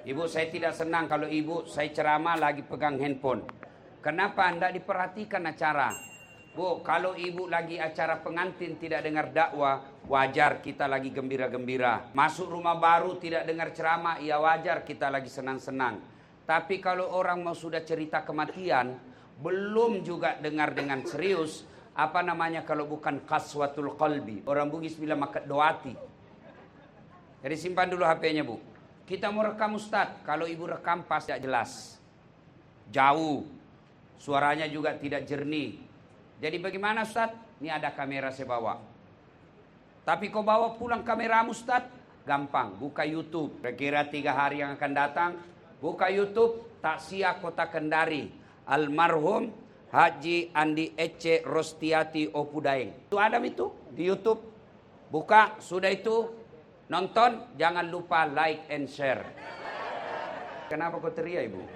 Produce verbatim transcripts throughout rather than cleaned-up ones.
Ibu, saya tidak senang kalau ibu saya ceramah lagi pegang handphone. Kenapa anda diperhatikan acara? Bu, kalau ibu lagi acara pengantin tidak dengar dakwah, wajar kita lagi gembira-gembira. Masuk rumah baru tidak dengar ceramah, ya wajar kita lagi senang-senang. Tapi kalau orang mau sudah cerita kematian, belum juga dengar dengan serius, apa namanya kalau bukan qaswatul qalbi. Orang Bugis bilang maka doati. Jadi simpan dulu H P-nya, Bu. Kita mau rekam Ustadz, kalau ibu rekam pas tidak jelas. Jauh. Suaranya juga tidak jernih. Jadi bagaimana Ustadz? Ini ada kamera saya bawa. Tapi kau bawa pulang kameramu Ustadz? Gampang, buka YouTube. Kira-kira tiga hari yang akan datang, buka YouTube, Taksiah Kota Kendari. Almarhum Haji Andi Ece Rostiati Opudaeng. Itu ada itu di YouTube. Buka, sudah itu. Nonton, jangan lupa like and share. Kenapa kau teriak ibu?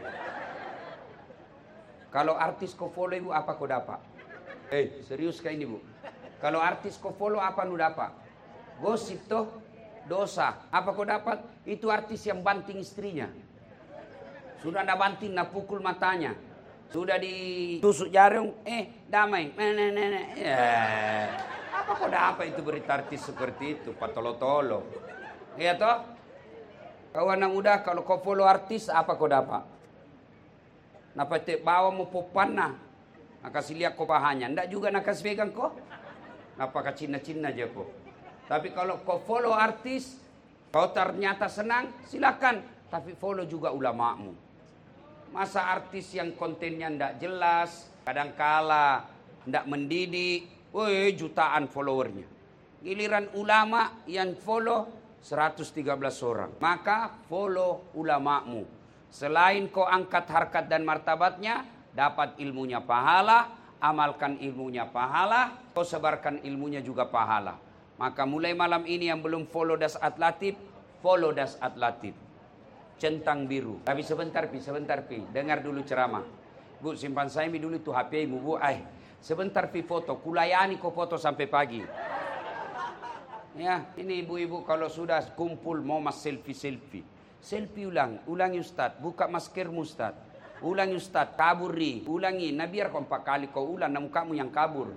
Kalau artis kau follow ibu, apa kau dapat? Eh, serius kayak ini bu. Kalau artis kau follow, apa lu dapat? Gosip toh, dosa. Apa kau dapat? Itu artis yang banting istrinya. Sudah nak banting, nak pukul matanya. Sudah ditusuk jarum, eh damai. Nah, nah, nah, nah. Ya. Apa kau dapat itu berita artis seperti itu? Patolo-tolo. Iya toh? Kau anak muda kalau kau follow artis apa kau dapat? Napa te bawa mau popana? Nak kasih lihat kau pahanya. Ndak juga nak kasih pegang kau? Napa ka cina-cina aja kau? Tapi kalau kau follow artis, kau ternyata senang, silakan. Tapi follow juga ulamamu. Masa artis yang kontennya ndak jelas, kadangkala ndak mendidik, woi jutaan followernya. Giliran ulama yang follow seratus tiga belas orang. Maka follow ulamamu. Selain kau angkat harkat dan martabatnya, dapat ilmunya pahala, amalkan ilmunya pahala, kau sebarkan ilmunya juga pahala. Maka mulai malam ini yang belum follow Das'at Latif, follow Das'at Latif. Centang biru. Tapi sebentar pi, sebentar pi. Dengar dulu ceramah. Bu, simpan saya dulu itu H P-mu, Bu. Ay, sebentar pi foto. Kulayani kau foto sampai pagi. Ya, ini ibu-ibu kalau sudah kumpul mau mas selfie-selfie. Selfie ulang, ulangi Ustaz. Buka maskermu Ustaz. Ulangi Ustaz, kaburi. Ulangi, nah biar kau empat kali kau ulang, namun kamu yang kabur.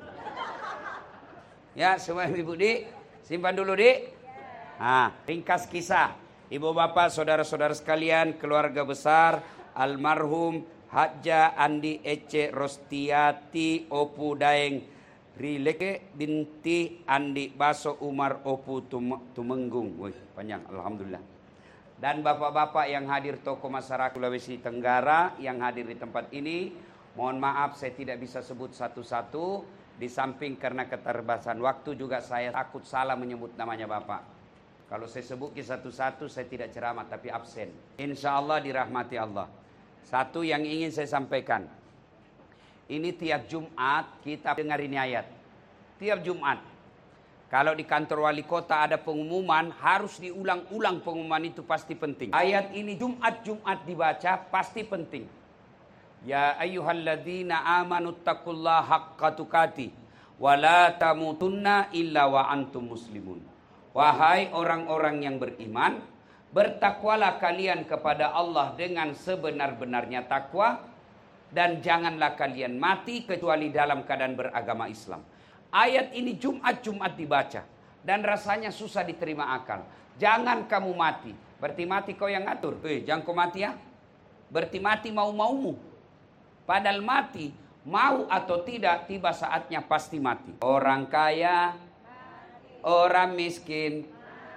Ya, semua ibu di, simpan dulu di. Nah, ringkas kisah. Ibu bapak, saudara-saudara sekalian, keluarga besar almarhum Haja Andi Ece Rostiati Opudaeng Rileke binti Andi Baso Umar Opu Tumenggung. Wih, panjang, alhamdulillah. Dan bapak-bapak yang hadir tokoh masyarakat Sulawesi Tenggara yang hadir di tempat ini, mohon maaf saya tidak bisa sebut satu-satu. Di samping karena keterbatasan waktu juga saya takut salah menyebut namanya bapak. Kalau saya sebut satu-satu saya tidak ceramah tapi absen. Insya Allah dirahmati Allah. Satu yang ingin saya sampaikan. Ini tiap Jumat kita dengar ini ayat. Tiap Jumat. Kalau di kantor wali kota ada pengumuman, harus diulang-ulang pengumuman itu pasti penting. Ayat ini Jumat-Jumat dibaca pasti penting. Ya ayyuhalladzina amanu taqullaha haqqa tuqatih wa la tamutunna illa wa antum muslimun. Wahai orang-orang yang beriman, bertakwalah kalian kepada Allah dengan sebenar-benarnya takwa dan janganlah kalian mati kecuali dalam keadaan beragama Islam. Ayat ini Jumat-Jumat dibaca dan rasanya susah diterima akal. Jangan kamu mati. Berarti mati kau yang ngatur. Eh, jangan kau mati ya. Berarti mati mau-maumu. Padahal mati, mau atau tidak, tiba saatnya pasti mati. Orang kaya, mati. Orang miskin,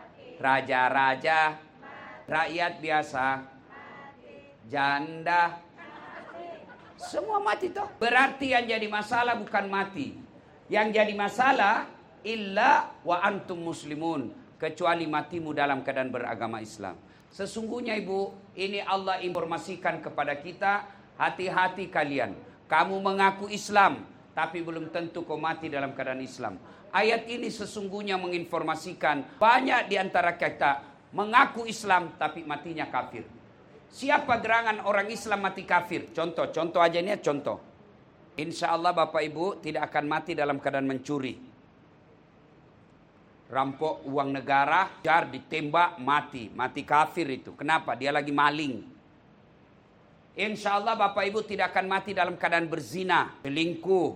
raja-raja, rakyat biasa, mati. Janda, mati. Semua mati toh. Berarti yang jadi masalah bukan mati. Yang jadi masalah illa wa antum muslimun, kecuali matimu dalam keadaan beragama Islam. Sesungguhnya ibu, ini Allah informasikan kepada kita, hati-hati kalian. Kamu mengaku Islam, tapi belum tentu kau mati dalam keadaan Islam. Ayat ini sesungguhnya menginformasikan banyak di antara kita mengaku Islam tapi matinya kafir. Siapa gerangan orang Islam mati kafir? Contoh, contoh aja ini ya, contoh. Insya Allah Bapak Ibu tidak akan mati dalam keadaan mencuri. rampok uang negara, jar ditembak, mati. Mati kafir itu. Kenapa? Dia lagi maling. Insya Allah Bapak Ibu tidak akan mati dalam keadaan berzina, selingkuh,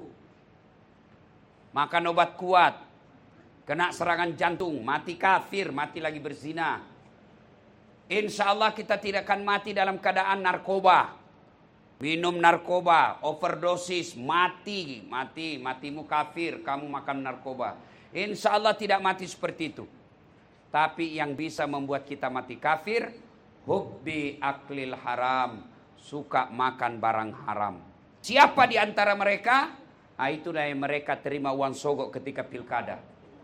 makan obat kuat, kena serangan jantung, mati kafir, mati lagi berzina. Insya Allah kita tidak akan mati dalam keadaan narkoba, minum narkoba, overdosis, mati, mati, matimu kafir, kamu makan narkoba. Insya Allah tidak mati seperti itu. Tapi yang bisa membuat kita mati kafir, hubbi aklil haram, suka makan barang haram. Siapa di antara mereka? Nah, itulah yang mereka terima uang sogok ketika pilkada.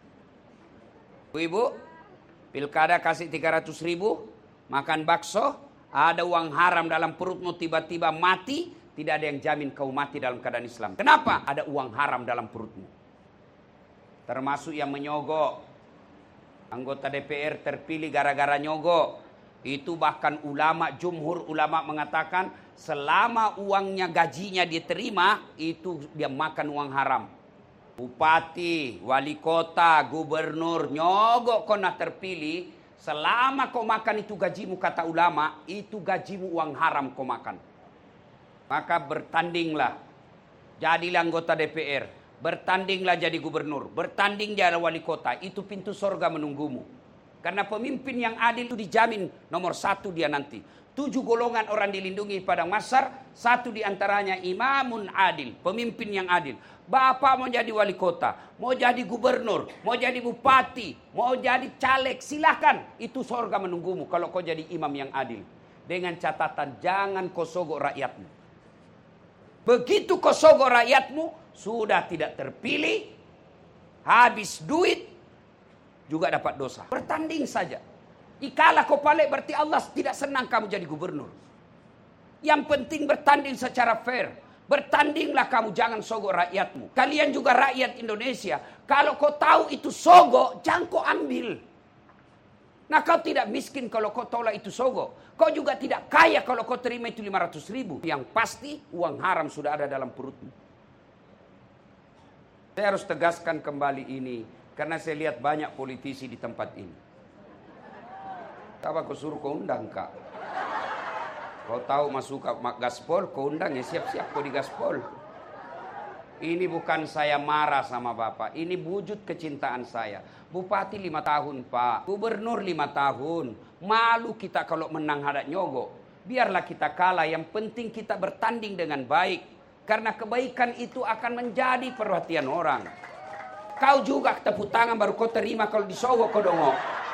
Ibu, pilkada kasih tiga ratus ribu, makan bakso, ada uang haram dalam perutmu, tiba-tiba mati, tidak ada yang jamin kau mati dalam keadaan Islam. Kenapa? Ada uang haram dalam perutmu. Termasuk yang menyogok. Anggota D P R terpilih gara-gara nyogok. Itu bahkan ulama, jumhur ulama mengatakan selama uangnya gajinya dia terima, itu dia makan uang haram. Bupati, wali kota, gubernur, nyogok kau nak terpilih, selama kau makan itu gajimu, kata ulama, itu gajimu uang haram kau makan. Maka bertandinglah, jadilah anggota D P R, bertandinglah jadi gubernur, bertanding jadi wali kota, itu pintu surga menunggumu. Karena pemimpin yang adil itu dijamin nomor satu dia nanti. Tujuh golongan orang dilindungi pada mahsyar, satu diantaranya imamun adil, pemimpin yang adil. Bapak mau jadi wali kota, mau jadi gubernur, mau jadi bupati, mau jadi caleg, silakan. Itu surga menunggumu kalau kau jadi imam yang adil. Dengan catatan jangan kau sogok rakyatmu. Begitu kau sogok rakyatmu, sudah tidak terpilih, habis duit, juga dapat dosa. Bertanding saja. Dikalah kau balik berarti Allah tidak senang kamu jadi gubernur. Yang penting bertanding secara fair. Bertandinglah kamu, jangan sogok rakyatmu. Kalian juga rakyat Indonesia. Kalau kau tahu itu sogok, jangan kau ambil. Nah kau tidak miskin kalau kau tolak itu sogok. Kau juga tidak kaya kalau kau terima itu lima ratus ribu. Yang pasti uang haram sudah ada dalam perutmu. Saya harus tegaskan kembali ini. Karena saya lihat banyak politisi di tempat ini. Apa kau suruh kau undang kak? Kau tahu masuk ke gaspol, kau undang ya siap-siap kau di gaspol. Ini bukan saya marah sama Bapak. Ini wujud kecintaan saya. Bupati lima tahun Pak. Gubernur lima tahun. Malu kita kalau menang hadap nyogok. Biarlah kita kalah. Yang penting kita bertanding dengan baik. Karena kebaikan itu akan menjadi perhatian orang. Kau juga tepuk tangan baru kau terima kalau disogok kau dongok.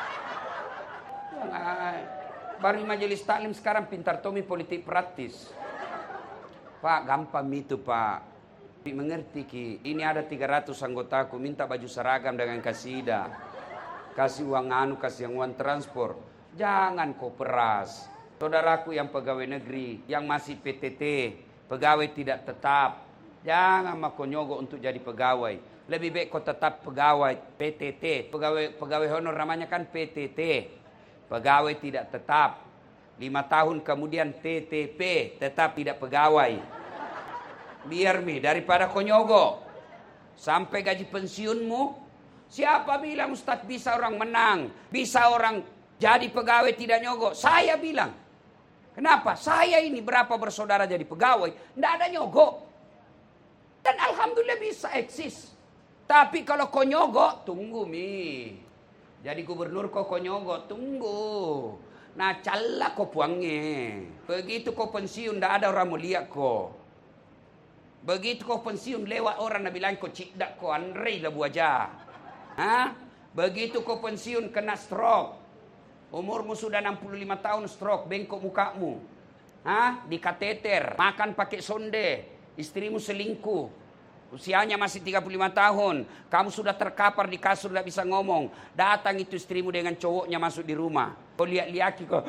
Baru di majelis taklim sekarang pintar Tommy politik praktis. Pak gampang itu Pak. Mengerti ki. Ini ada tiga ratus anggotaku minta baju seragam dengan kasida. Kasih uang anu, kasih uang transport. Jangan kau peras. Saudaraku yang pegawai negeri, yang masih P T T, pegawai tidak tetap. Jangan mau kau nyogok untuk jadi pegawai. Lebih baik kau tetap pegawai P T T. Pegawai pegawai honor namanya kan P T T. Pegawai tidak tetap. Lima tahun kemudian T T P. Tetap tidak pegawai. Biar mi daripada kau nyogok. Sampai gaji pensiunmu. Siapa bilang Ustadz bisa orang menang. Bisa orang jadi pegawai tidak nyogok. Saya bilang. Kenapa? Saya ini berapa bersaudara jadi pegawai. Tidak ada nyogok. Dan alhamdulillah bisa eksis. Tapi kalau kau nyogok, tunggu mi. Jadi gubernur kau kau nyogok, tunggu. Nah calah kau puangnya. Begitu kau pensiun, tidak ada orang mau lihat kau. Begitu kau pensiun, lewat orang nak bilang kau cikdak kau, Andre lah wajah. Hah? Begitu kau pensiun, kena stroke. Umurmu sudah enam puluh lima tahun stroke, bengkok mukamu. Hah? Di kateter, makan pakai sonde. Istrimu selingkuh. Usianya masih tiga puluh lima tahun. Kamu sudah terkapar di kasur, tidak bisa ngomong. Datang itu istrimu dengan cowoknya masuk di rumah. Kau lihat-lihat kau.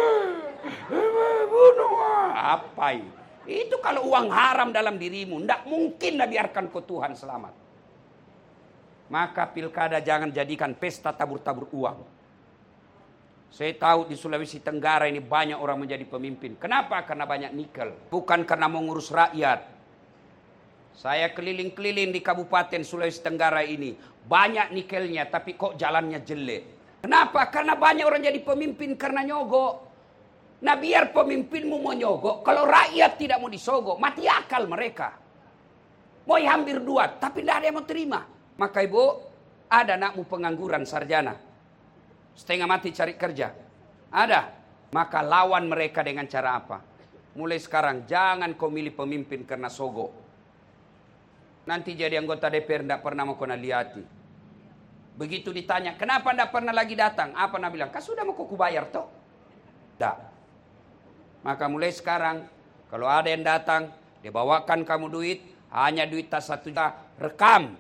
Bunuh. Apa ini? Itu kalau uang haram dalam dirimu. Tidak mungkin dah biarkan kau Tuhan selamat. Maka pilkada jangan jadikan pesta tabur-tabur uang. Saya tahu di Sulawesi Tenggara ini banyak orang menjadi pemimpin. Kenapa? Karena banyak nikel. Bukan karena mengurus rakyat. Saya keliling-keliling di Kabupaten Sulawesi Tenggara ini. Banyak nikelnya, tapi kok jalannya jelek. Kenapa? Karena banyak orang jadi pemimpin karena nyogok. Nah biar pemimpinmu mau nyogok, kalau rakyat tidak mau disogok, mati akal mereka. Mau hampir dua, tapi tidak ada yang mau terima. Maka ibu, ada anakmu pengangguran sarjana. Setengah mati cari kerja. Ada. Maka lawan mereka dengan cara apa? Mulai sekarang, jangan kau milih pemimpin karena sogok. Nanti jadi anggota D P R tidak pernah mau kena lihati. Begitu ditanya, kenapa tidak pernah lagi datang? Apa nak bilang? Kan sudah mau kau bayar toh? Tidak. Maka mulai sekarang, kalau ada yang datang, dia bawakan kamu duit, hanya duit tas satu juta, rekam.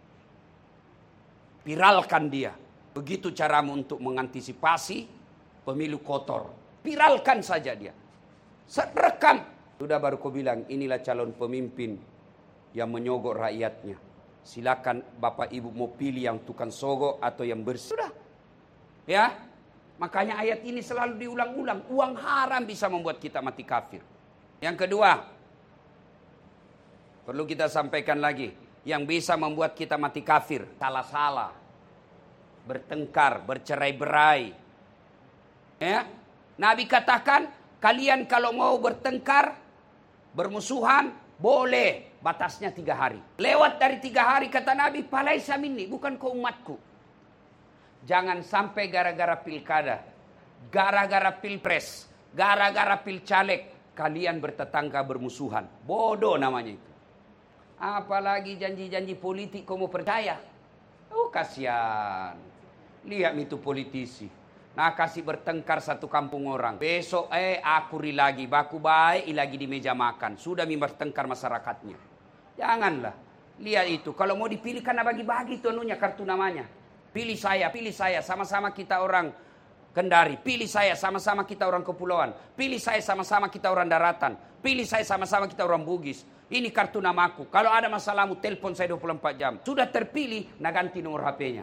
Viralkan dia. Begitu caramu untuk mengantisipasi pemilu kotor. Viralkan saja dia. Rekam. Sudah baru kau bilang, inilah calon pemimpin yang menyogok rakyatnya. Silakan Bapak Ibu mau pilih yang tukang sogok atau yang bersih. Sudah. Ya. Makanya ayat ini selalu diulang-ulang. Uang haram bisa membuat kita mati kafir. Yang kedua, perlu kita sampaikan lagi. Yang bisa membuat kita mati kafir. Salah-salah. Bertengkar, bercerai-berai. Ya. Nabi katakan, kalian kalau mau bertengkar, bermusuhan, boleh. Batasnya tiga hari. Lewat dari tiga hari, kata Nabi, falaisa minni, bukan kau umatku. Jangan sampai gara-gara pilkada, gara-gara pilpres, gara-gara pilcaleg, kalian bertetangga bermusuhan. Bodoh namanya itu. Apalagi janji-janji politik kamu percaya. Oh kasihan. Lihat itu politisi. Nah kasih bertengkar satu kampung orang. Besok eh akuri lagi, baku baik lagi di meja makan. Sudah bertengkar masyarakatnya. Janganlah. Lihat itu. Kalau mau dipilih karena bagi-bagi itu anunya kartu namanya. Pilih saya, pilih saya, sama-sama kita orang Kendari. Pilih saya, sama-sama kita orang kepulauan. Pilih saya, sama-sama kita orang daratan. Pilih saya, sama-sama kita orang Bugis. Ini kartu namaku. Kalau ada masalahmu, telepon saya dua puluh empat jam. Sudah terpilih, nah ganti nomor H P-nya.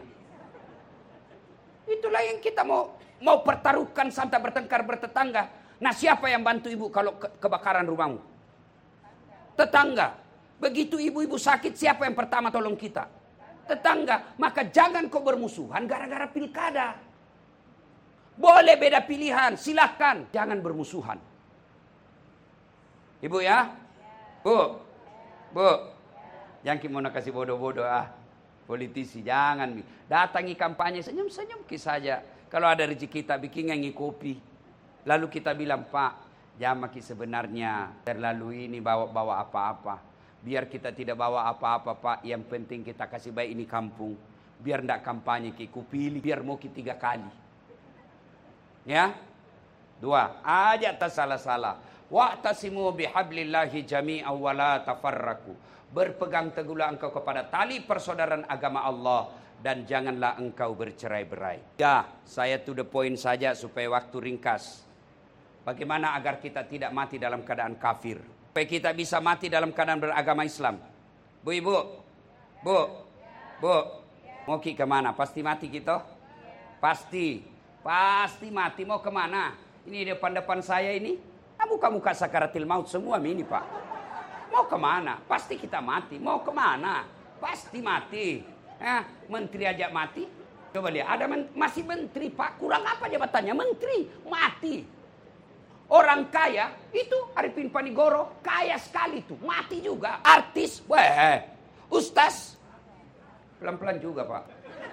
Itulah yang kita mau mau pertaruhkan sampai bertengkar bertetangga. Nah siapa yang bantu ibu kalau ke kebakaran rumahmu? Tetangga. Begitu ibu-ibu sakit, siapa yang pertama tolong kita? Tetangga. Maka jangan kau bermusuhan gara-gara pilkada. Boleh beda pilihan, silakan. Jangan bermusuhan. Ibu ya? Bu. Bu. Jangan kita mau kasih bodoh-bodoh ah. Politisi, jangan. Datangi kampanye, senyum-senyum saja. Kalau ada rezeki kita bikin ngangi kopi. Lalu kita bilang, Pak, jamaki sebenarnya terlalu ini bawa-bawa apa-apa. Biar kita tidak bawa apa-apa Pak. Yang penting kita kasih baik ini kampung. Biar tidak kampanye ku pilih. Biar mau kita tiga kali. Ya. Dua. Aja tak salah-salah. Wa'tasimu bihablillahi jami'an wa la tafarraku. Berpegang teguhlah engkau kepada tali persaudaraan agama Allah. Dan janganlah engkau bercerai-berai. Ya. Saya to the point saja supaya waktu ringkas. Bagaimana agar kita tidak mati dalam keadaan kafir. Supaya kita bisa mati dalam keadaan beragama Islam. Bu ibu, bu, bu, mau ki kemana? Pasti mati kita? Pasti, pasti mati. Mau kemana? Ini depan-depan saya ini, muka-muka sakaratil maut semua ini Pak. Mau kemana? Pasti kita mati. Mau kemana? Pasti mati. Eh, menteri aja mati. Coba lihat, ada men masih menteri Pak. Kurang apa jabatannya? Menteri, mati. Orang kaya itu Arifin Panigoro kaya sekali tuh, mati juga. Artis, weh, ustaz, pelan-pelan juga Pak,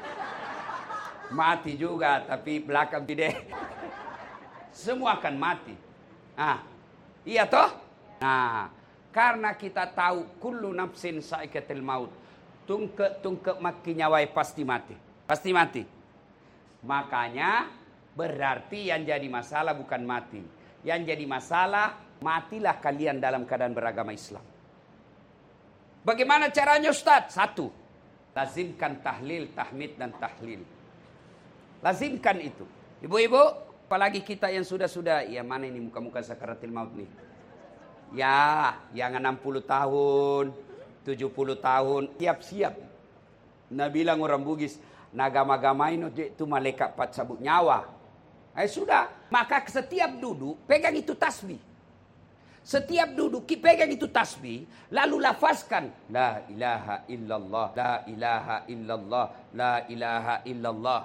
mati juga tapi belakang tidak. Semua akan mati. Nah, iya toh? Nah, karena kita tahu kullu nafsin sa'iqatul maut, tungke tungke maki nyawai pasti mati, pasti mati. Makanya berarti yang jadi masalah bukan mati. Yang jadi masalah, matilah kalian dalam keadaan beragama Islam. Bagaimana caranya Ustaz? Satu, lazimkan tahlil, tahmid, dan tahlil. Lazimkan itu. Ibu-ibu, apalagi kita yang sudah-sudah, ya mana ini muka-muka sakaratil maut nih? Ya, yang enam puluh tahun, tujuh puluh tahun, siap-siap. Nah bilang orang Bugis, nagama-gamain itu malaikat pat sabut nyawa. Eh sudah, maka setiap duduk pegang itu tasbih. Setiap duduk, pegang itu tasbih, lalu lafazkan la ilaha illallah, la ilaha illallah, la ilaha illallah.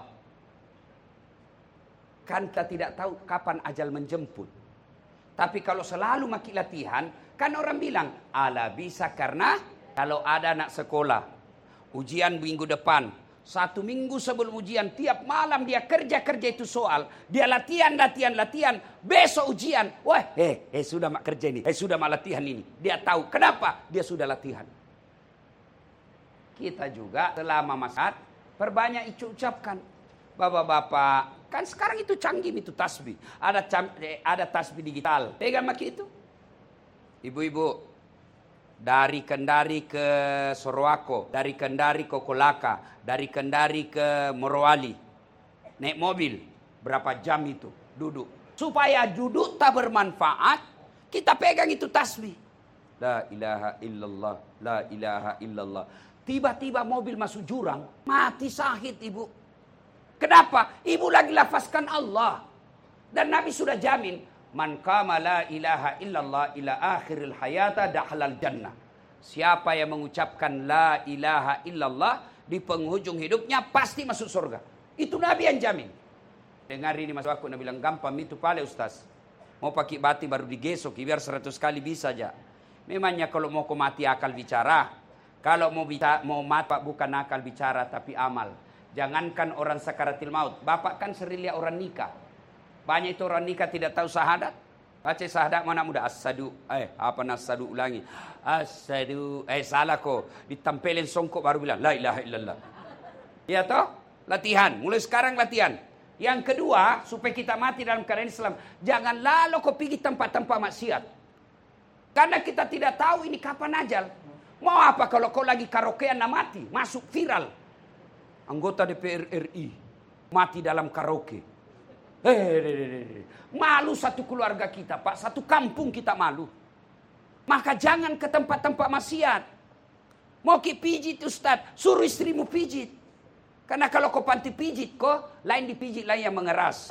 Kan kita tidak tahu kapan ajal menjemput. Tapi kalau selalu maki latihan, kan orang bilang, ala bisa karena kalau ada anak sekolah, ujian minggu depan, satu minggu sebelum ujian, tiap malam dia kerja-kerja itu soal. Dia latihan, latihan, latihan. Besok ujian. Wah, eh, eh sudah mak kerja ini. Eh sudah mak latihan ini. Dia tahu. Kenapa? Dia sudah latihan. Kita juga selama masyarakat, perbanyak itu ucapkan. Bapak-bapak, kan sekarang itu canggih itu tasbih. Ada, eh, ada tasbih digital. Pegang maki itu. Ibu-ibu. Dari Kendari ke Sorowako, dari Kendari ke Kolaka, dari Kendari ke Morowali. Naik mobil, berapa jam itu duduk. Supaya duduk tak bermanfaat, kita pegang itu tasbih. La ilaha illallah, la ilaha illallah. Tiba-tiba mobil masuk jurang, mati syahid ibu. Kenapa? Ibu lagi lafazkan Allah. Dan Nabi sudah jamin. Man qama la ilaha illallah ila akhiril hayata dahlal jannah. Siapa yang mengucapkan la ilaha illallah di penghujung hidupnya pasti masuk surga. Itu Nabi yang jamin. Dengar ini mas aku, Nabi bilang gampang itu pale Ustaz. Mau pakai bati baru digesok biar seratus kali bisa aja. Memangnya kalau mau kau mati akal bicara. Kalau mau bicara, mau mati bukan akal bicara tapi amal. Jangankan orang sakaratil maut. Bapak kan sering lihat orang nikah. Banyak itu orang nikah tidak tahu syahadat. Baca syahadat mana muda. As-sadu. Eh, apa nas-sadu ulangi. As-sadu. Eh, salah kok. Ditampelin songkok baru bilang. La ilaha illallah. Ya toh? Latihan. Mulai sekarang latihan. Yang kedua, supaya kita mati dalam keadaan Islam. Jangan lalu kau pergi tempat-tempat maksiat. Karena kita tidak tahu ini kapan ajal. Mau apa kalau kau lagi karaokean nak mati. Masuk viral. Anggota D P R R I. Mati dalam karaoke. Eh, malu satu keluarga kita Pak, satu kampung kita malu. Maka jangan ke tempat-tempat maksiat. Mau ki pijit Ustaz, suruh istrimu pijit. Karena kalau kau panti pijit kok, lain dipijit lain yang mengeras.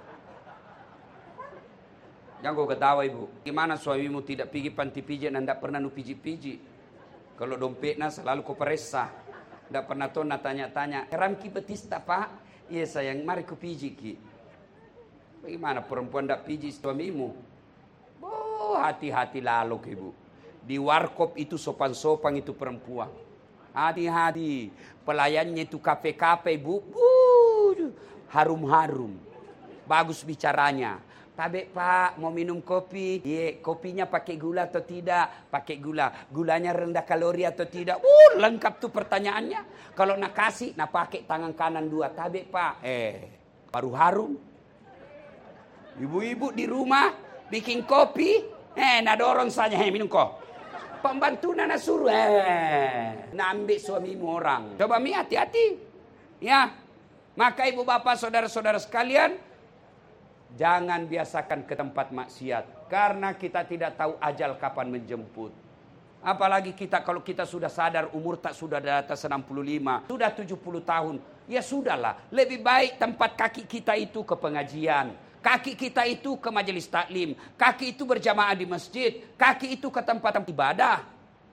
Jangan kau ketawa ibu. Gimana suamimu tidak pergi panti pijit dan tidak pernah nu pijit-pijit. Kalau dompetnya selalu kau peresa. Tidak pernah tuh nak tanya-tanya. Ram ki betista Pak? Iya sayang, mari ku pijit ki. Bagaimana perempuan tidak pijit suamimu? Oh, hati-hati lalu ibu. Di warkop itu sopan-sopan itu perempuan. Hati-hati. Pelayannya itu kafe-kafe ibu. Uh, harum-harum. Bagus bicaranya. Tabe Pak, mau minum kopi? Iya, kopinya pakai gula atau tidak? Pakai gula. Gulanya rendah kalori atau tidak? Uh, lengkap tuh pertanyaannya. Kalau nak kasih, nak pakai tangan kanan dua. Tabe Pak. Eh, baru harum. Ibu-ibu di rumah bikin kopi, eh nak dorong saja, eh minum kok. Pembantu nana suruh, eh nak ambil suamimu orang. Coba mi hati-hati, ya. Maka ibu bapak saudara-saudara sekalian, jangan biasakan ke tempat maksiat, karena kita tidak tahu ajal kapan menjemput. Apalagi kita kalau kita sudah sadar umur tak sudah di atas enam puluh lima, sudah tujuh puluh tahun, ya sudahlah. Lebih baik tempat kaki kita itu ke pengajian. Kaki kita itu ke majelis taklim. Kaki itu berjamaah di masjid. Kaki itu ke tempat ibadah.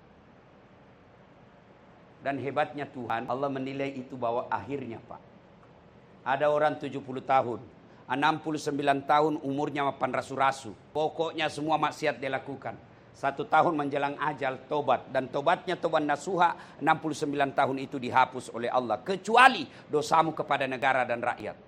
Dan hebatnya Tuhan, Allah menilai itu bahwa akhirnya Pak. Ada orang tujuh puluh tahun. enam puluh sembilan tahun umurnya mapan rasu-rasu. Pokoknya semua maksiat dia lakukan. Satu tahun menjelang ajal tobat. Dan tobatnya tobat nasuha. enam puluh sembilan tahun itu dihapus oleh Allah. Kecuali dosamu kepada negara dan rakyat.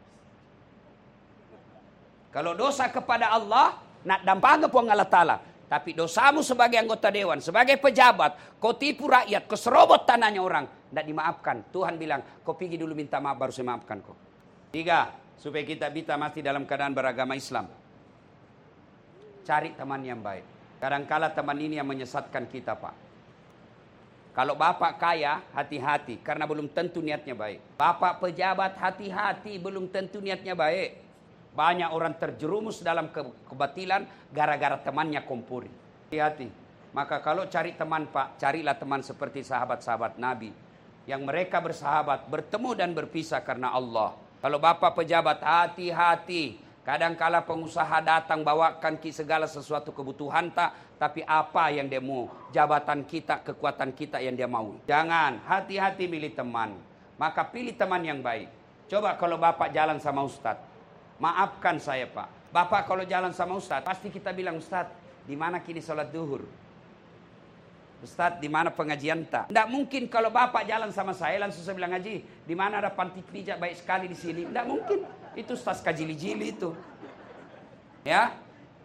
Kalau dosa kepada Allah, nak dampang puang Allah Ta'ala. Tapi dosamu sebagai anggota dewan, sebagai pejabat, kau tipu rakyat, kau serobot tanahnya orang, tidak dimaafkan. Tuhan bilang, kau pergi dulu minta maaf baru saya maafkan kau. Tiga, supaya kita bisa mati dalam keadaan beragama Islam. Cari teman yang baik. Kadangkala teman ini yang menyesatkan kita Pak. Kalau bapak kaya, hati-hati, karena belum tentu niatnya baik. Bapak pejabat, hati-hati, belum tentu niatnya baik. Banyak orang terjerumus dalam ke kebatilan gara-gara temannya kompuri. Hati-hati. Maka kalau cari teman Pak, carilah teman seperti sahabat-sahabat Nabi. Yang mereka bersahabat, bertemu dan berpisah karena Allah. Kalau bapak pejabat, hati-hati. Kadangkala pengusaha datang bawakan ki segala sesuatu kebutuhan tak, tapi apa yang dia mau? Jabatan kita, kekuatan kita yang dia mau. Jangan, hati-hati pilih teman. Maka pilih teman yang baik. Coba kalau bapak jalan sama ustadz, maafkan saya pak. Bapak kalau jalan sama ustadz, pasti kita bilang, ustadz, di mana kini sholat duhur? Ustadz, di mana pengajian tak? Tidak mungkin kalau bapak jalan sama saya langsung saya bilang, Haji, di mana ada panti pijat baik sekali di sini? Tidak mungkin. Itu ustaz kajili-jili itu. Ya.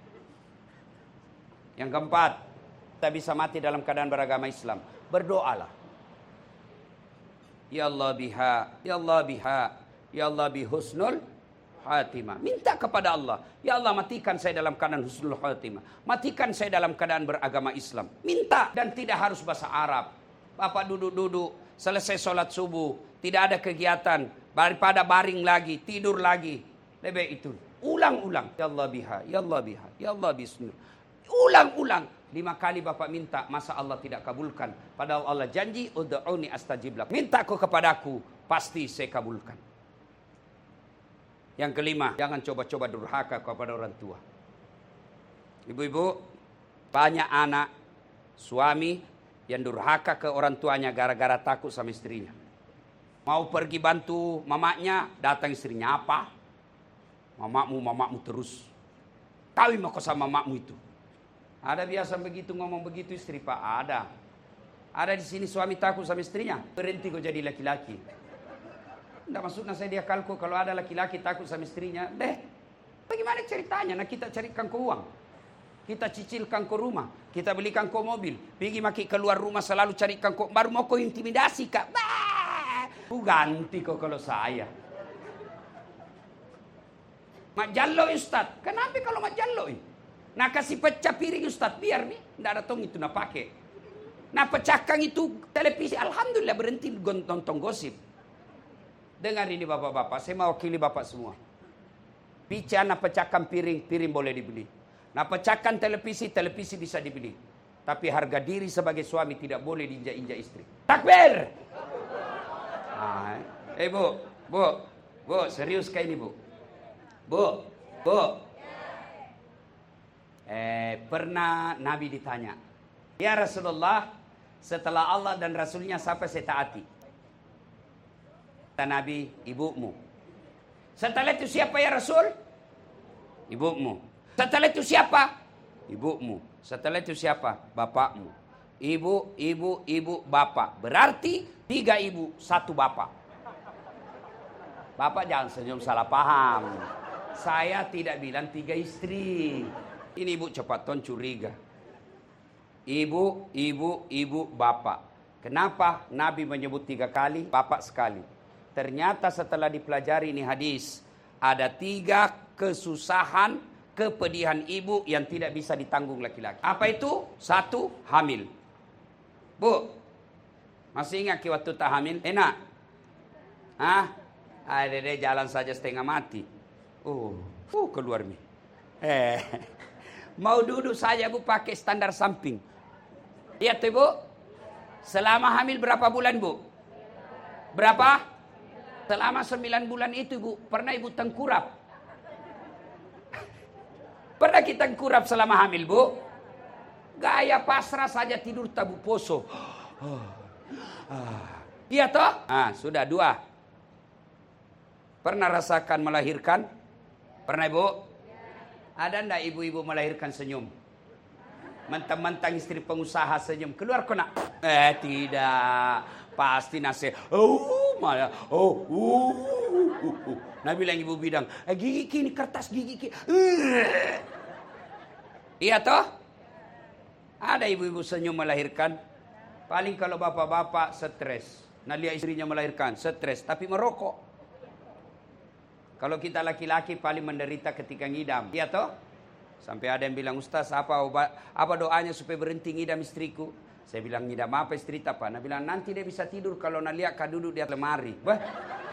Yang keempat, kita bisa mati dalam keadaan beragama Islam. Berdoalah. Ya Allah biha, ya Allah biha, ya Allah bihusnul khatimah. Minta kepada Allah, ya Allah matikan saya dalam keadaan husnul khatimah. Matikan saya dalam keadaan beragama Islam. Minta, dan tidak harus bahasa Arab. Bapak duduk-duduk, selesai sholat subuh, tidak ada kegiatan, daripada baring lagi, tidur lagi. Lebih itu. Ulang-ulang. Ya Allah biha, ya Allah biha, ya Allah bismillah. Ulang-ulang. Lima kali bapak minta, masa Allah tidak kabulkan? Padahal Allah janji, ud'uni astajib lakum. Minta kau kepadaku, pasti saya kabulkan. Yang kelima, jangan coba-coba durhaka kepada orang tua. Ibu-ibu, banyak anak, suami yang durhaka ke orang tuanya gara-gara takut sama istrinya. Mau pergi bantu mamaknya, datang istrinya, apa? Mamakmu, mamakmu terus. Kawin mau sama mamakmu itu. Ada biasa begitu ngomong begitu istri pak? Ada. Ada di sini suami takut sama istrinya. Berhenti kau jadi laki-laki. Tidak maksudnya saya dia kalku kalau ada laki-laki takut sama istrinya. Deh, bagaimana ceritanya? Nah kita carikan kau uang. Kita cicilkan kau rumah. Kita belikan kau mobil. Pergi maki keluar rumah selalu carikan kau. Baru mau kau intimidasi kak. Bah! Ku ganti kau kalau saya. Mak jalloi Ustaz. Kenapa kalau mak jalloi? Nah kasih pecah piring Ustaz. Biar nih. Tidak ada tong itu nak pakai. Nah pecahkan itu televisi. Alhamdulillah berhenti nonton gosip. Dengar ini bapak-bapak. Saya mewakili bapak semua. Pica nak pecahkan piring. Piring boleh dibeli. Nah pecahkan televisi. Televisi bisa dibeli. Tapi harga diri sebagai suami tidak boleh diinjak-injak istri. Takbir! Nah, eh bu. Bu. Bu serius kayak ini bu. Bu. Bu. Eh, pernah Nabi ditanya, ya Rasulullah, setelah Allah dan Rasulnya siapa saya taati? Kata Nabi, ibumu. Setelah itu siapa ya Rasul? Ibumu. Setelah itu siapa? Ibumu. Setelah itu siapa? Bapakmu. Ibu, ibu, ibu, bapak. Berarti tiga ibu, satu bapak. Bapak jangan senyum salah paham. Saya tidak bilang tiga istri. Ini ibu cepat ton curiga. Ibu, ibu, ibu, bapak. Kenapa Nabi menyebut tiga kali, bapak sekali? Ternyata setelah dipelajari ini hadis, ada tiga kesusahan, kepedihan ibu yang tidak bisa ditanggung laki-laki. Apa itu? Satu, hamil. Bu, masih ingat waktu tak hamil? Enak? Hah? Ada jalan saja setengah mati. Oh, uh, keluar nih. Eh. Mau duduk saja bu pakai standar samping. Lihat tuh bu. Selama hamil berapa bulan bu? Berapa? Selama sembilan bulan itu bu. Pernah ibu tengkurap? Pernah kita tengkurap selama hamil bu? Gaya pasrah saja tidur tabu poso. Iya toh? Ah, sudah dua. Pernah rasakan melahirkan? Pernah ibu? Ada ndak ibu-ibu melahirkan senyum? Mentang-mentang istri pengusaha senyum. Keluar kau nak? Eh tidak. Pasti nasi. Oh malah. Oh. Uh, uh, uh. Nah bilang ibu bidang. Eh, gigi kini kertas gigi kini. Uh. Iya toh? Ada ibu-ibu senyum melahirkan. Paling kalau bapak-bapak stres. Nah lihat istrinya melahirkan. Stres. Tapi merokok. Kalau kita laki-laki paling menderita ketika ngidam. Iya toh? Sampai ada yang bilang, Ustaz apa obat, apa doanya supaya berhenti ngidam istriku? Saya bilang, ngidam apa istri apa? Nah bilang, nanti dia bisa tidur kalau nak lihat kau duduk di atas lemari. Bah.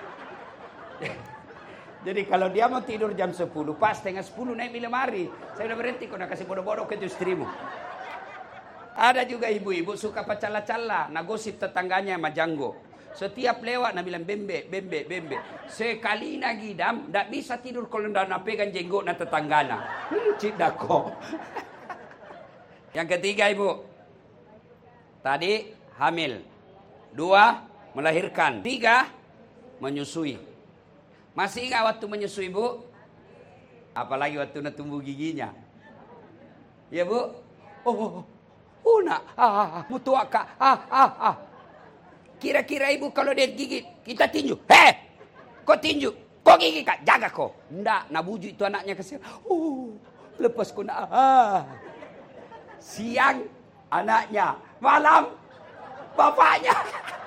Jadi kalau dia mau tidur jam sepuluh, pas setengah sepuluh naik di lemari. Saya udah berhenti, kau nak kasih bodoh-bodoh ke itu istrimu. Ada juga ibu-ibu suka pacala-cala. Nah gosip tetangganya sama janggo. Setiap lewat Nabi bilang bembe, bembe, bembe. Sekali nak gidam, tak bisa tidur kalau nak pegang jenggot na tetanggana. Hmm, cik dako. Yang ketiga ibu. Tadi hamil. Dua, melahirkan. Tiga, menyusui. Masih ingat waktu menyusui bu? Apalagi waktu nak tumbuh giginya. Ya bu? Oh, oh, oh. Oh nak, ah, mutuaka, ah, ah, ah. Kira-kira ibu kalau dia gigit, kita tinju. Hei, kau tinju, kau gigit kak, jaga kau. Ndak, nak bujuk itu anaknya kesian. Oh, lepas kau nak, ah. Siang anaknya, malam bapaknya.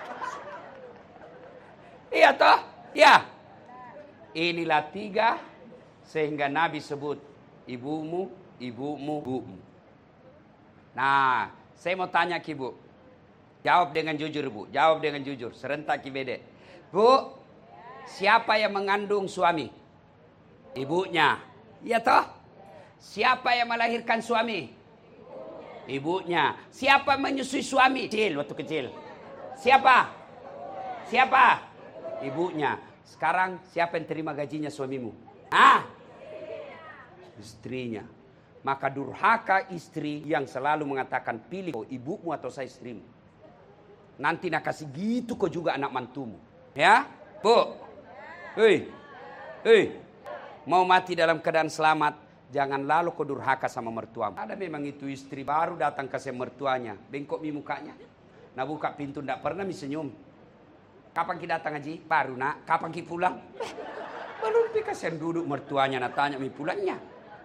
Iya toh? Ya. Inilah tiga sehingga Nabi sebut ibumu, ibumu, ibumu. Nah, saya mau tanya ki bu. Jawab dengan jujur bu. Jawab dengan jujur. Serentak ki bede. Bu, siapa yang mengandung suami? Ibunya. Iya toh? Siapa yang melahirkan suami? Ibunya. Siapa menyusui suami? Kecil, waktu kecil. Siapa? Siapa? Ibunya. Sekarang siapa yang terima gajinya suamimu? Ah? Istrinya. Maka durhaka istri yang selalu mengatakan pilih ibumu atau saya istrimu. Nanti nak kasih gitu kau juga anak mantumu. Ya? Bu. Hei. Hei. Mau mati dalam keadaan selamat. Jangan lalu kau durhaka sama mertuamu. Ada memang itu istri baru datang kasih mertuanya. Bengkok mi mukanya. Nah buka pintu tidak pernah mi senyum. Kapan kita datang haji? Baru nak. Kapan kita pulang? Belum pi kasihan duduk mertuanya nak tanya mi pulangnya.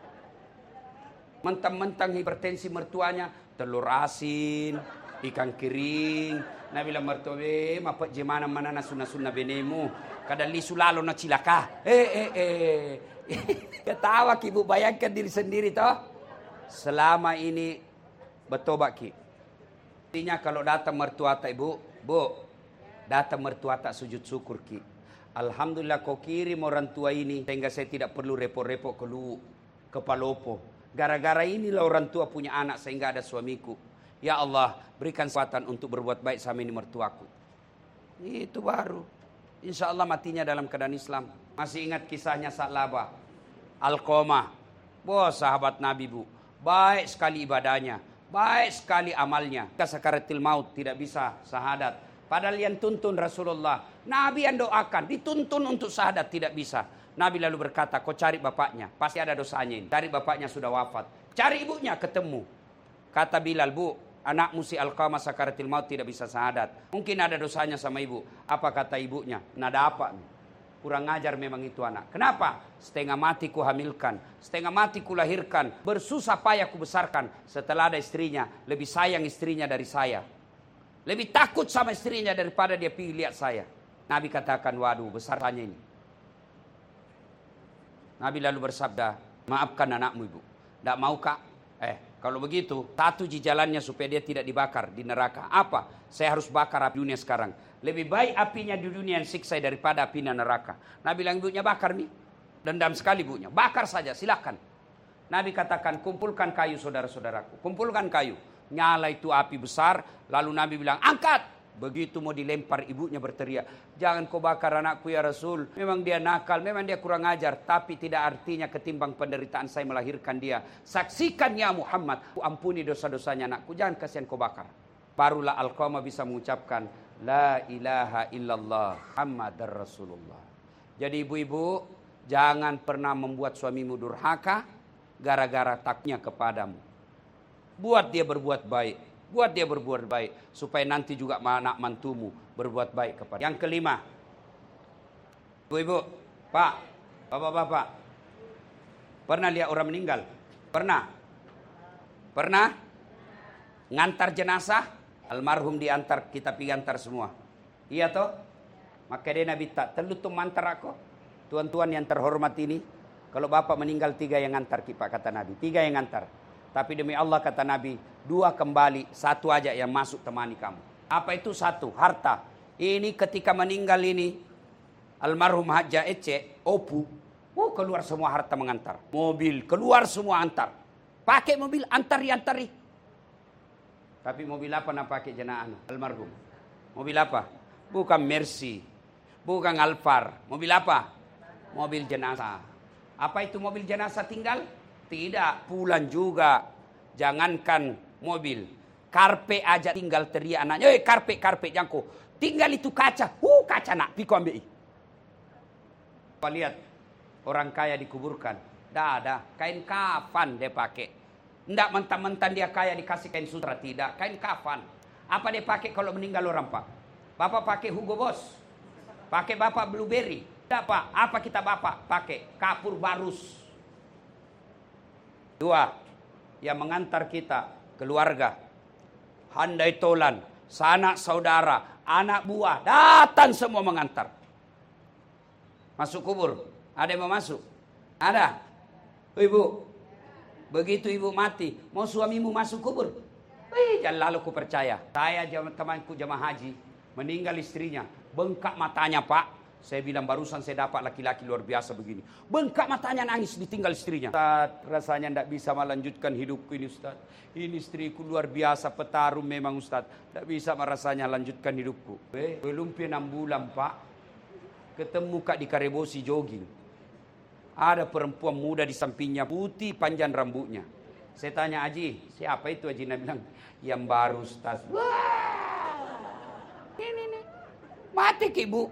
Mentang-mentang hipertensi mertuanya, telur asin, ikan kering. Nabi bilang mertua, eh, mapak jemana mana na sunna-sunna benemu. Kadang lisu lalu na cilaka. Eh, eh, eh. Ketawa ki ibu, bayangkan diri sendiri toh. Selama ini bertobat ki. Artinya kalau datang mertua tak ibu, bu, datang mertua tak sujud syukur ki. Alhamdulillah kau kirim orang tua ini sehingga saya tidak perlu repot-repot ke lu, ke Palopo. Gara-gara inilah orang tua punya anak sehingga ada suamiku. Ya Allah, berikan kekuatan untuk berbuat baik sama ini mertuaku. Itu baru. Insya Allah matinya dalam keadaan Islam. Masih ingat kisahnya Sa'labah Alqamah. Wah sahabat Nabi bu. Baik sekali ibadahnya. Baik sekali amalnya. Sakaratil maut tidak bisa syahadat. Padahal yang tuntun Rasulullah. Nabi yang doakan. Dituntun untuk syahadat tidak bisa. Nabi lalu berkata, kau cari bapaknya. Pasti ada dosanya ini. Cari bapaknya sudah wafat. Cari ibunya ketemu. Kata Bilal, bu, anakmu si Alqamah sakaratil maut tidak bisa syahadat. Mungkin ada dosanya sama ibu. Apa kata ibunya? Nada apa? Kurang ajar memang itu anak. Kenapa? Setengah mati ku hamilkan. Setengah mati ku lahirkan. Bersusah payah ku besarkan. Setelah ada istrinya. Lebih sayang istrinya dari saya. Lebih takut sama istrinya daripada dia pilih lihat saya. Nabi katakan, waduh besarnya ini. Nabi lalu bersabda, maafkan anakmu ibu. Tidak mau kak? Eh, kalau begitu, satu jalannya supaya dia tidak dibakar di neraka. Apa? Saya harus bakar api dunia sekarang. Lebih baik apinya di dunia yang siksa daripada apinya neraka. Nabi bilang ibunya bakar nih. Dendam sekali ibunya. Bakar saja, silakan. Nabi katakan, kumpulkan kayu saudara-saudaraku. Kumpulkan kayu. Nyala itu api besar. Lalu Nabi bilang, angkat. Begitu mau dilempar ibunya berteriak, jangan kau bakar anakku ya Rasul. Memang dia nakal, memang dia kurang ajar. Tapi tidak artinya ketimbang penderitaan saya melahirkan dia. Saksikan ya Muhammad, ampuni dosa-dosanya anakku, jangan kasihan kau bakar. Barulah Alqamah bisa mengucapkan, la ilaha illallah Muhammadar Rasulullah. Jadi ibu-ibu, jangan pernah membuat suamimu durhaka gara-gara takutnya kepadamu. Buat dia berbuat baik. Buat dia berbuat baik. Supaya nanti juga anak mantumu berbuat baik kepada. Yang kelima. Ibu-ibu. Pak. Bapak-bapak. Pernah lihat orang meninggal? Pernah? Pernah? Ngantar jenazah? Almarhum diantar. Kita pergi antar semua. Iya toh? Maka dia Nabi tak. Telu tu mantar aku. Tuan-tuan yang terhormat ini. Kalau bapak meninggal tiga yang ngantar. Pak kata Nabi. Tiga yang ngantar. Tapi demi Allah kata Nabi, dua kembali, satu aja yang masuk temani kamu. Apa itu satu? Harta. Ini ketika meninggal ini, almarhum Haja Ece, Opu, oh keluar semua harta mengantar. Mobil, keluar semua antar. Pakai mobil, antari-antari. Tapi mobil apa nak pakai jenazah almarhum? Mobil apa? Bukan Mercy, bukan Alphard. Mobil apa? Mobil jenazah. Apa itu mobil jenazah tinggal? Tidak, pulang juga. Jangankan mobil, karpet aja tinggal teriak anaknya, eh karpet, karpet jangko. Tinggal itu kaca, uh kaca nak, piko ambil. Kau lihat orang kaya dikuburkan, dah ada kain kafan dia pakai. Ndak mentang-mentang dia kaya dikasih kain sutra, tidak, kain kafan. Apa dia pakai kalau meninggal orang pak? Bapak pakai Hugo Boss, pakai bapak Blueberry. Tidak pak, apa kita bapak pakai? Kapur barus. Dua, yang mengantar kita keluarga, handai tolan, sanak saudara, anak buah, datang semua mengantar. Masuk kubur, ada yang mau masuk? Ada? Ibu, begitu ibu mati, mau suamimu masuk kubur? Wih, jangan lalu ku percaya. Saya temanku jamaah haji, meninggal istrinya, bengkak matanya pak. Saya bilang barusan saya dapat laki-laki luar biasa begini. Bengkak matanya nangis ditinggal istrinya. Ustaz, rasanya tidak bisa melanjutkan hidupku ini Ustaz. Ini istriku luar biasa, petarung memang Ustaz. Tidak bisa rasanya lanjutkan hidupku. Eh, belum enam bulan pak. Ketemu kak di Karebosi jogging. Ada perempuan muda di sampingnya, putih panjang rambutnya. Saya tanya Haji, siapa itu Haji? Dia bilang, yang baru Ustaz. Wah, ini nih. Mati ki bu.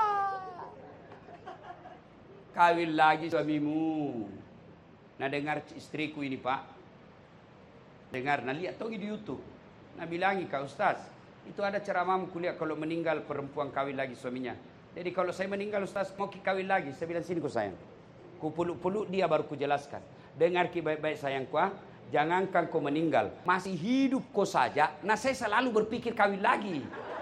Kawin lagi suamimu. Nah dengar istriku ini pak. Dengar, nah lihat togi di YouTube. Nah bilangi kak Ustaz, itu ada ceramahmu kuliah kalau meninggal perempuan kawin lagi suaminya. Jadi kalau saya meninggal Ustaz mau ki kawin lagi. Saya bilang sini ku sayang. Ku peluk-peluk dia baru ku jelaskan. Dengar ki baik-baik sayangku ah. Jangankan kau meninggal, masih hidup kau saja. Nah saya selalu berpikir kawin lagi.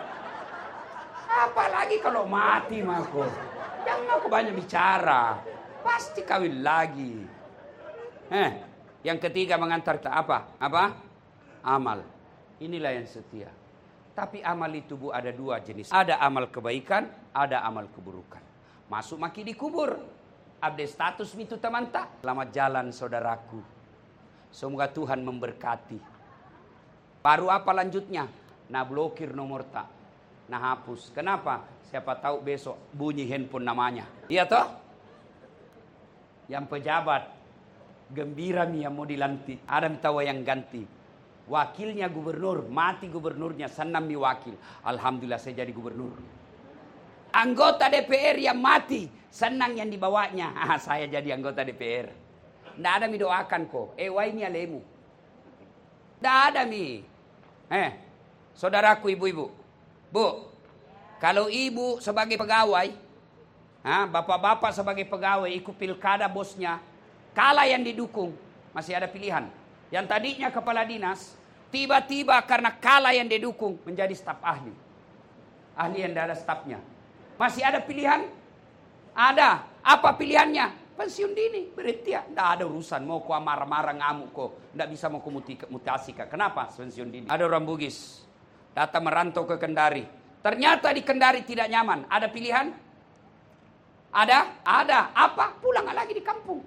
Apalagi kalau mati mako. Jangan aku banyak bicara. Pasti kawin lagi. Eh, yang ketiga mengantar kita apa? Apa? Amal. Inilah yang setia. Tapi amal itu bu ada dua jenis. Ada amal kebaikan, ada amal keburukan. Masuk maki di kubur. Update status itu teman tak. Selamat jalan saudaraku. Semoga Tuhan memberkati. Baru apa lanjutnya? Nah blokir nomor tak. Nah hapus. Kenapa? Siapa tahu besok bunyi handphone namanya. Iya toh? Yang pejabat gembira nih yang mau dilantik. Ada tahu yang ganti. Wakilnya gubernur, mati gubernurnya, senam mi wakil. Alhamdulillah saya jadi gubernur. Anggota D P R yang mati, senang yang dibawanya. Ah, saya jadi anggota D P R. Nggak ada mi doakan kok. Eh wah ini alemu. Nggak ada mi. Eh, saudaraku ibu-ibu. Bu, kalau ibu sebagai pegawai, bapak-bapak sebagai pegawai ikut pilkada bosnya, kalah yang didukung, masih ada pilihan. Yang tadinya kepala dinas, tiba-tiba karena kalah yang didukung menjadi staf ahli. Ahli yang tidak ada stafnya. Masih ada pilihan? Ada. Apa pilihannya? Pensiun dini. Berhenti ya. Tidak ada urusan. Mau kau marah-marah ngamuk kok. Tidak bisa mau kau mutasi. Kenapa pensiun dini? Ada orang Bugis. Datang merantau ke Kendari. Ternyata di Kendari tidak nyaman. Ada pilihan? Ada? Ada. Apa? Pulang lagi di kampung.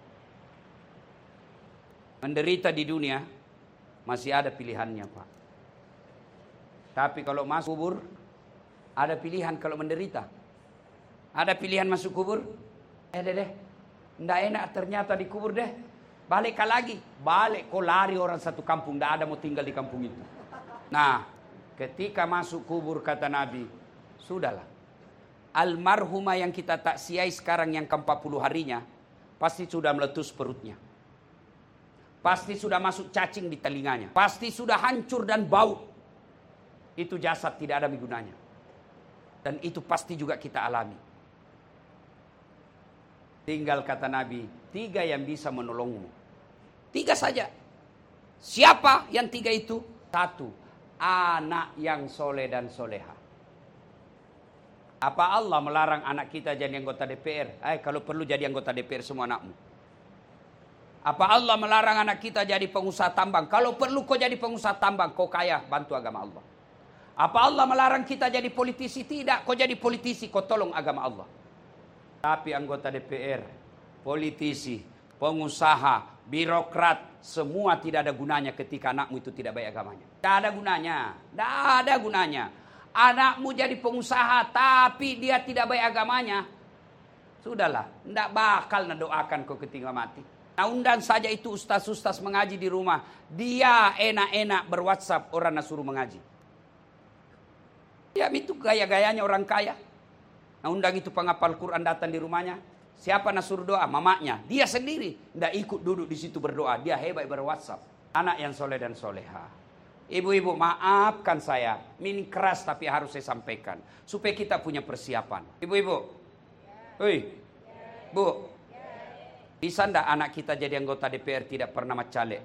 Menderita di dunia masih ada pilihannya Pak. Tapi kalau masuk kubur ada pilihan kalau menderita. Ada pilihan masuk kubur? Eh deh deh. Nggak enak ternyata di kubur deh. Balik lagi. Balik kau lari orang satu kampung. Nggak ada mau tinggal di kampung itu. Nah, ketika masuk kubur kata Nabi, sudahlah. Almarhumah yang kita taksiai sekarang yang ke empat puluh harinya, pasti sudah meletus perutnya. Pasti sudah masuk cacing di telinganya. Pasti sudah hancur dan bau. Itu jasad tidak ada gunanya. Dan itu pasti juga kita alami. Tinggal kata Nabi, tiga yang bisa menolongmu. Tiga saja. Siapa yang tiga itu? Satu, anak yang soleh dan soleha. Apa Allah melarang anak kita jadi anggota D P R? Eh, kalau perlu jadi anggota D P R semua anakmu. Apa Allah melarang anak kita jadi pengusaha tambang? Kalau perlu kau jadi pengusaha tambang, kau kaya, bantu agama Allah. Apa Allah melarang kita jadi politisi? Tidak, kau jadi politisi, kau tolong agama Allah. Tapi anggota D P R, politisi, pengusaha, birokrat, semua tidak ada gunanya ketika anakmu itu tidak baik agamanya. Tidak ada gunanya, tidak ada gunanya. Anakmu jadi pengusaha, tapi dia tidak baik agamanya. Sudahlah, tidak bakal doakan kau ketika mati. Nah, undang saja itu ustaz-ustaz mengaji di rumah. Dia enak-enak berwhatsapp orang nak suruh mengaji. Ya itu gaya-gayanya orang kaya. Nah, undang itu penghafal Quran datang di rumahnya. Siapa nak suruh doa? Mamanya. Dia sendiri. Tidak ikut duduk di situ berdoa. Dia hebat berwhatsapp. Anak yang soleh dan soleha. Ibu-ibu maafkan saya. Ini keras tapi harus saya sampaikan. Supaya kita punya persiapan. Ibu-ibu. Hei. Bu. Bisa ndak anak kita jadi anggota D P R tidak pernah macalek?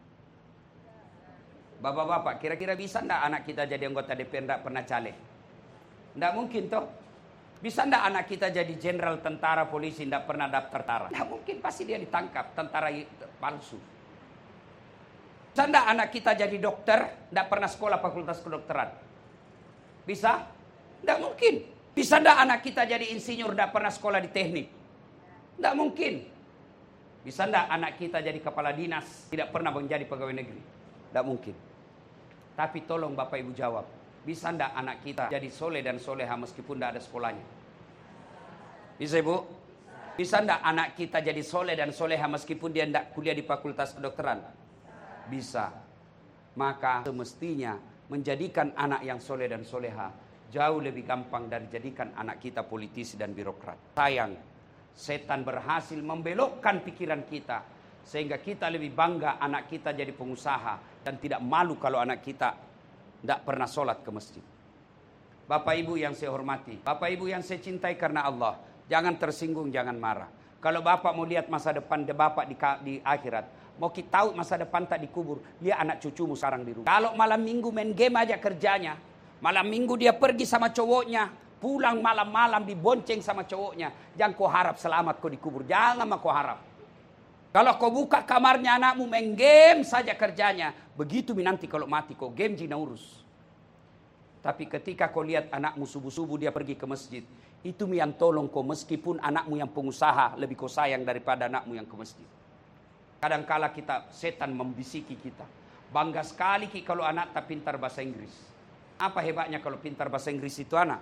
Bapak-bapak, kira-kira bisa ndak anak kita jadi anggota D P R tidak pernah caleg? Ndak mungkin toh. Bisa ndak anak kita jadi jenderal tentara polisi tidak pernah daftar tentara? Ndak mungkin, pasti dia ditangkap tentara palsu. Bisa ndak anak kita jadi dokter tidak pernah sekolah fakultas kedokteran? Bisa? Ndak mungkin. Bisa ndak anak kita jadi insinyur tidak pernah sekolah di teknik? Ndak mungkin. Bisa ndak anak kita jadi kepala dinas tidak pernah menjadi pegawai negeri? Ndak mungkin. Tapi tolong Bapak Ibu jawab. Bisa ndak anak kita jadi soleh dan soleha meskipun tidak ada sekolahnya? Bisa Ibu? Bisa ndak anak kita jadi soleh dan soleha meskipun dia tidak kuliah di fakultas kedokteran? Bisa. Maka semestinya menjadikan anak yang soleh dan soleha jauh lebih gampang dari jadikan anak kita politisi dan birokrat. Sayang, setan berhasil membelokkan pikiran kita sehingga kita lebih bangga anak kita jadi pengusaha dan tidak malu kalau anak kita tidak pernah sholat ke masjid. Bapak Ibu yang saya hormati, Bapak Ibu yang saya cintai karena Allah, jangan tersinggung, jangan marah. Kalau Bapak mau lihat masa depan Bapak di, di akhirat, mau kita tahu masa depan tak dikubur, dia anak cucumu sekarang di rumah. Kalau malam minggu main game aja kerjanya, malam minggu dia pergi sama cowoknya, pulang malam-malam dibonceng sama cowoknya, jangan kau harap selamat kau dikubur, jangan mah kau harap. Kalau kau buka kamarnya anakmu main game saja kerjanya, begitu nanti kalau mati kau game jina urus. Tapi ketika kau lihat anakmu subuh-subuh dia pergi ke masjid, itu yang tolong kau meskipun anakmu yang pengusaha lebih kau sayang daripada anakmu yang ke masjid. Kadangkala kita setan membisiki kita. Bangga sekali ki kalau anak tak pintar bahasa Inggris. Apa hebatnya kalau pintar bahasa Inggris itu anak?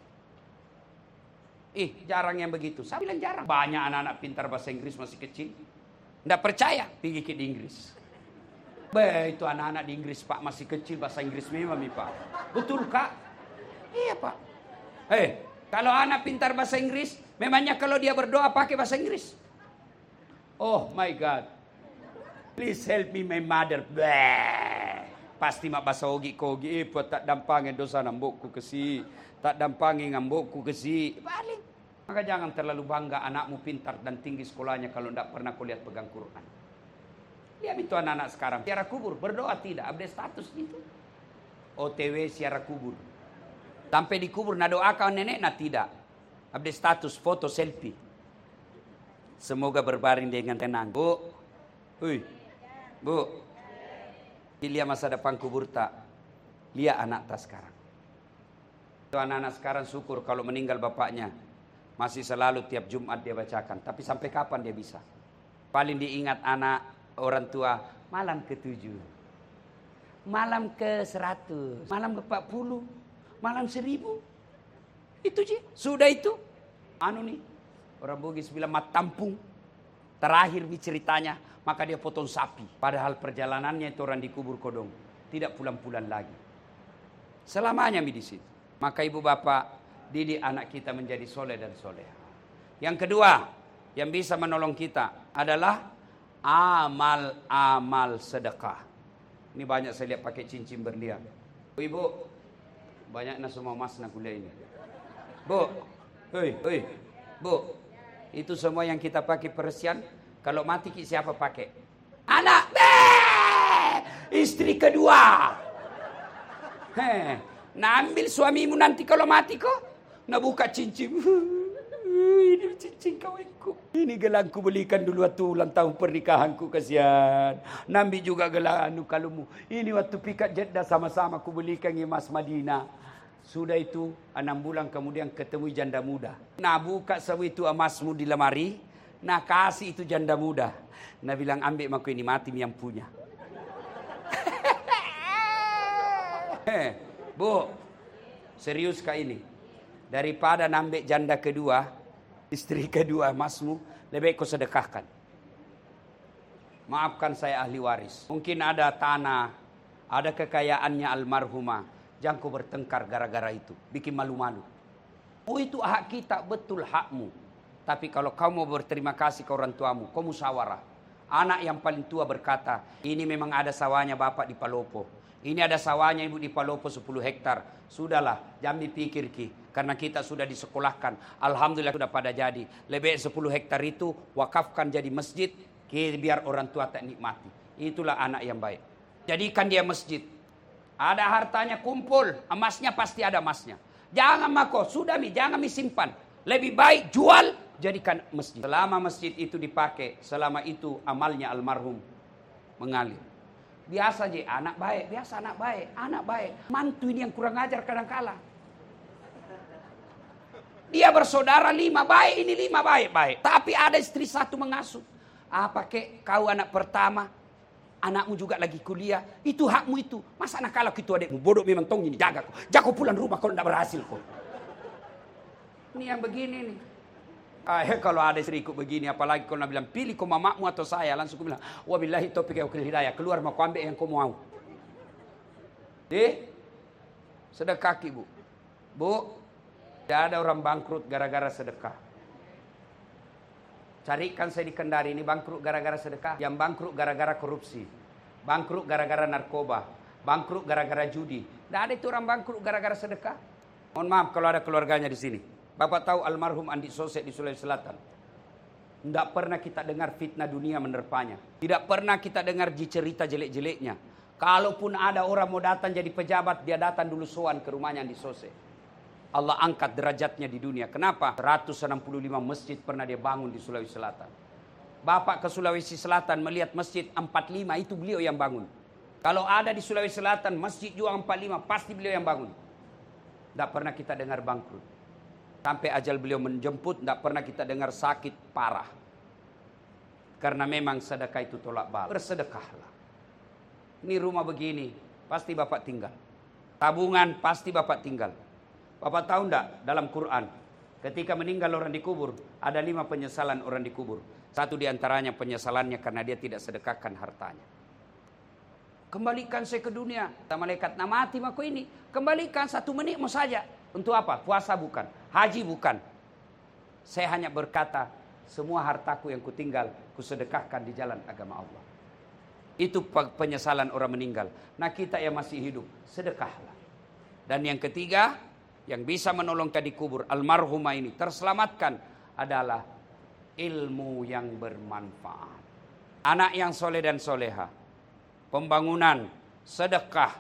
Ih, jarang yang begitu. Saya bilang jarang. Banyak anak-anak pintar bahasa Inggris masih kecil. Tidak percaya, pergi ke di Inggris. Be, itu anak-anak di Inggris Pak masih kecil bahasa Inggris memang nih Pak. Betul Kak? Iya Pak. Eh, kalau anak pintar bahasa Inggris, memangnya kalau dia berdoa pakai bahasa Inggris? Oh my God. Please help me my mother. Bleh. Pasti mak bahasa ogi kogi. Eh, buat tak dampangin dosa nambokku kesi. Tak dampangin ngambokku kesi. Balik. Maka jangan terlalu bangga anakmu pintar dan tinggi sekolahnya kalau tidak pernah kau lihat pegang Quran. Lihat itu anak-anak sekarang. Siara kubur, berdoa tidak, update status itu. O T W siara kubur. Sampai di kubur, nak doakan nenek, nak tidak. Update status, foto, selfie. Semoga berbaring dengan tenang. Bu, Ui. Bu, lihat masa depan kubur tak. Lihat anak tak sekarang. Itu anak-anak sekarang syukur kalau meninggal bapaknya. Masih selalu tiap Jumat dia bacakan. Tapi sampai kapan dia bisa? Paling diingat anak orang tua malam ketujuh. Malam ke seratus. Malam ke empat puluh. Malam seribu. Itu sih. Sudah itu. Anu nih. Orang Bugis bilang mat tampung. Terakhir ceritanya. Maka dia potong sapi. Padahal perjalanannya itu orang dikubur kodong. Tidak pulang-pulang lagi. Selamanya di situ. Maka ibu bapak. Didik anak kita menjadi soleh dan soleha. Yang kedua yang bisa menolong kita adalah amal-amal sedekah. Ini banyak saya lihat pakai cincin berlian. Ibu, banyak na semua mas na kuliah ini. Bu, hei, hei, bu, itu semua yang kita pakai persian. Kalau mati siapa pakai? Anak, Bee! Istri kedua. Heh, nah ambil suamimu nanti kalau mati kok. Nak buka cincin. Ini cincin kawinku. Ini gelangku belikan dulu waktu ulang tahun pernikahanku, kasihan. Nambi juga gelang anu kalungmu. Ini waktu pikat Jeddah sama-sama ku belikan emas Madinah. Sudah itu enam bulan kemudian ketemu janda muda. Nah buka semua itu emasmu di lemari. Nah kasih itu janda muda. Nah bilang ambil maku ini mati yang punya. Bu. Serius kah ini? Daripada nambah janda kedua, istri kedua masmu, lebih kau sedekahkan. Maafkan saya ahli waris. Mungkin ada tanah, ada kekayaannya almarhumah. Jangan kau bertengkar gara-gara itu. Bikin malu-malu. Oh itu hak kita, betul hakmu. Tapi kalau kau mau berterima kasih ke orang tuamu, kau musyawarah. Anak yang paling tua berkata, ini memang ada sawahnya bapak di Palopo. Ini ada sawahnya ibu di Palopo sepuluh hektar. Sudahlah, jangan dipikir ki. Karena kita sudah disekolahkan. Alhamdulillah sudah pada jadi. Lebih sepuluh hektar itu wakafkan jadi masjid. Biar orang tua tak nikmati. Itulah anak yang baik. Jadikan dia masjid. Ada hartanya kumpul. Emasnya pasti ada emasnya. Jangan mako. Sudah mi, jangan mi simpan. Lebih baik jual. Jadikan masjid. Selama masjid itu dipakai. Selama itu amalnya almarhum mengalir. Biasa aja anak baik. Biasa anak baik. Anak baik. Mantu ini yang kurang ajar kadang-kala. Dia bersaudara lima baik. Ini lima baik-baik. Tapi ada istri satu mengasuh. Apa kek kau anak pertama, anakmu juga lagi kuliah, itu hakmu itu. Masa anak kalau gitu adekmu bodoh memang tong ini jaga kau. Jaga pulang rumah kalau tidak berhasil kau. Ini yang begini nih. Ah, ya, kalau ada istriku begini, apalagi kalau nak bilang pilih kau mamamu atau saya, langsung aku bilang, wabillahi taufiq wal hidayah, keluar mau ambil yang kau mau. Deh, sedekah ibu. Bu, tidak ada orang bangkrut gara-gara sedekah. Carikan saya di Kendari, ini bangkrut gara-gara sedekah. Yang bangkrut gara-gara korupsi. Bangkrut gara-gara narkoba. Bangkrut gara-gara judi. Tidak ada itu orang bangkrut gara-gara sedekah. Mohon maaf kalau ada keluarganya di sini. Bapak tahu almarhum Andi Sosek di Sulawesi Selatan. Tidak pernah kita dengar fitnah dunia menerpanya. Tidak pernah kita dengar cerita jelek-jeleknya. Kalaupun ada orang mau datang jadi pejabat, dia datang dulu sowan ke rumahnya Andi Sosek. Allah angkat derajatnya di dunia. Kenapa? seratus enam puluh lima masjid pernah dia bangun di Sulawesi Selatan. Bapak ke Sulawesi Selatan melihat masjid empat puluh lima, itu beliau yang bangun. Kalau ada di Sulawesi Selatan masjid juga empat puluh lima, pasti beliau yang bangun. Tidak pernah kita dengar bangkrut. Sampai ajal beliau menjemput, tidak pernah kita dengar sakit parah. Karena memang sedekah itu tolak bala. Bersedekahlah. Ini rumah begini, pasti Bapak tinggal. Tabungan pasti Bapak tinggal. Bapak tahu enggak dalam Quran ketika meninggal orang dikubur ada lima penyesalan orang dikubur. Satu diantaranya penyesalannya karena dia tidak sedekahkan hartanya. Kembalikan saya ke dunia. Kata malaikat, nah mati maku ini. Kembalikan satu menitmu saja. Untuk apa? Puasa bukan. Haji bukan. Saya hanya berkata semua hartaku yang kutinggal kusedekahkan di jalan agama Allah. Itu penyesalan orang meninggal. Nah kita yang masih hidup sedekahlah. Dan yang ketiga, yang bisa menolong ke dikubur almarhumah ini terselamatkan adalah ilmu yang bermanfaat. Anak yang soleh dan soleha, pembangunan, sedekah,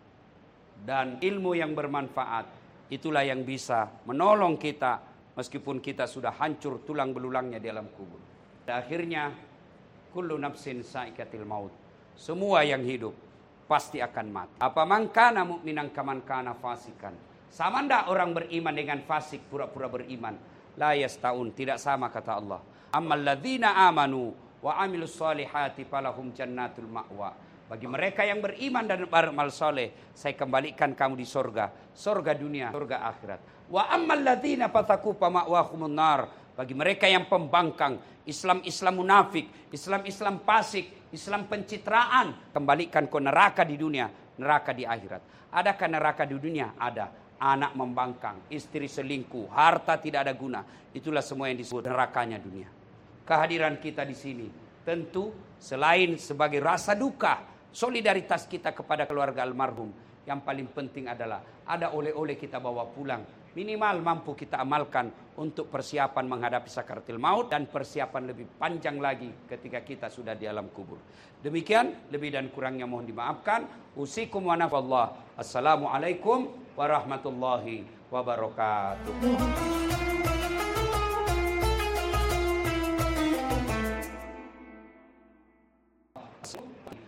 dan ilmu yang bermanfaat. Itulah yang bisa menolong kita meskipun kita sudah hancur tulang belulangnya di alam kubur. Dan akhirnya, kullu nafsin saikatil maut. Semua yang hidup pasti akan mati. Apa man kana mu'minan kaman kana fasikan. Sama ndak orang beriman dengan fasik pura-pura beriman? La yastaun, tidak sama kata Allah. Ammal ladzina amanu wa amilus solihati falahum jannatul ma'wa. Bagi mereka yang beriman dan beramal soleh, saya kembalikan kamu di sorga. Sorga dunia, sorga akhirat. Wa ammal ladzina fataku fama'wahumun nar. Bagi mereka yang pembangkang, Islam-Islam munafik, Islam-Islam fasik, Islam pencitraan, kembalikan ke neraka di dunia, neraka di akhirat. Adakah neraka di dunia? Ada. Anak membangkang, istri selingkuh, harta tidak ada guna. Itulah semua yang disebut nerakanya dunia. Kehadiran kita di sini tentu selain sebagai rasa duka, solidaritas kita kepada keluarga almarhum, yang paling penting adalah ada oleh-oleh kita bawa pulang. Minimal mampu kita amalkan untuk persiapan menghadapi sakaratul maut dan persiapan lebih panjang lagi ketika kita sudah di alam kubur. Demikian, lebih dan kurangnya mohon dimaafkan. Usikum wa nafallah. Assalamualaikum warahmatullahi wabarakatuh.